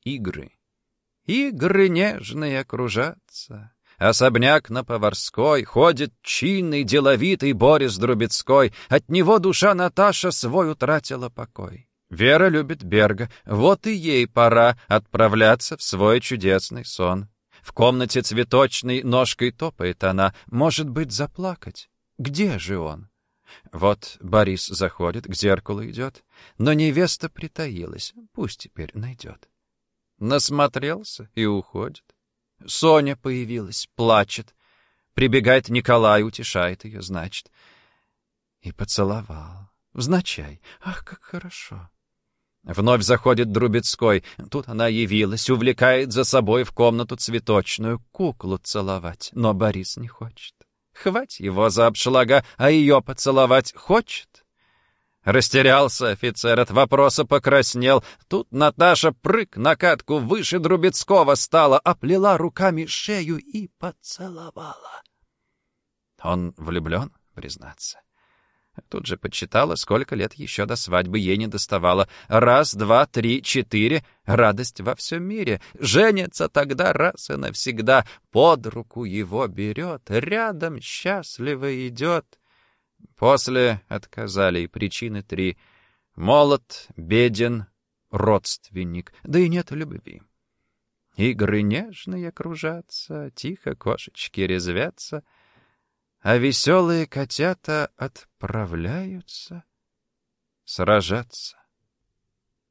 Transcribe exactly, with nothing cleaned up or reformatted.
игры. Игры нежные кружатся. Особняк на Поварской, ходит чинный, деловитый Борис Друбецкой. От него душа Наташа свой утратила покой. Вера любит Берга, вот и ей пора отправляться в свой чудесный сон. В комнате цветочной ножкой топает она, может быть, заплакать. Где же он? Вот Борис заходит, к зеркалу идет, но невеста притаилась, пусть теперь найдет. Насмотрелся и уходит. Соня появилась, плачет. Прибегает Николай, утешает ее, значит. И поцеловал. Взначай. Ах, как хорошо. Вновь заходит Друбецкой. Тут она явилась, увлекает за собой в комнату цветочную куклу целовать. Но Борис не хочет. Хвать его за обшлага, а ее поцеловать хочет. Растерялся офицер, от вопроса покраснел. Тут Наташа прыг на катку выше Друбецкого стала, оплела руками шею и поцеловала. Он влюблен, признаться. Тут же подсчитала, сколько лет еще до свадьбы ей не доставало. Раз, два, три, четыре. Радость во всем мире. Женится тогда раз и навсегда. Под руку его берет, рядом счастливо идет. После отказали и причины три. Молод, беден, родственник, да и нет любви. Игры нежные кружатся, тихо кошечки резвятся, а веселые котята отправляются сражаться.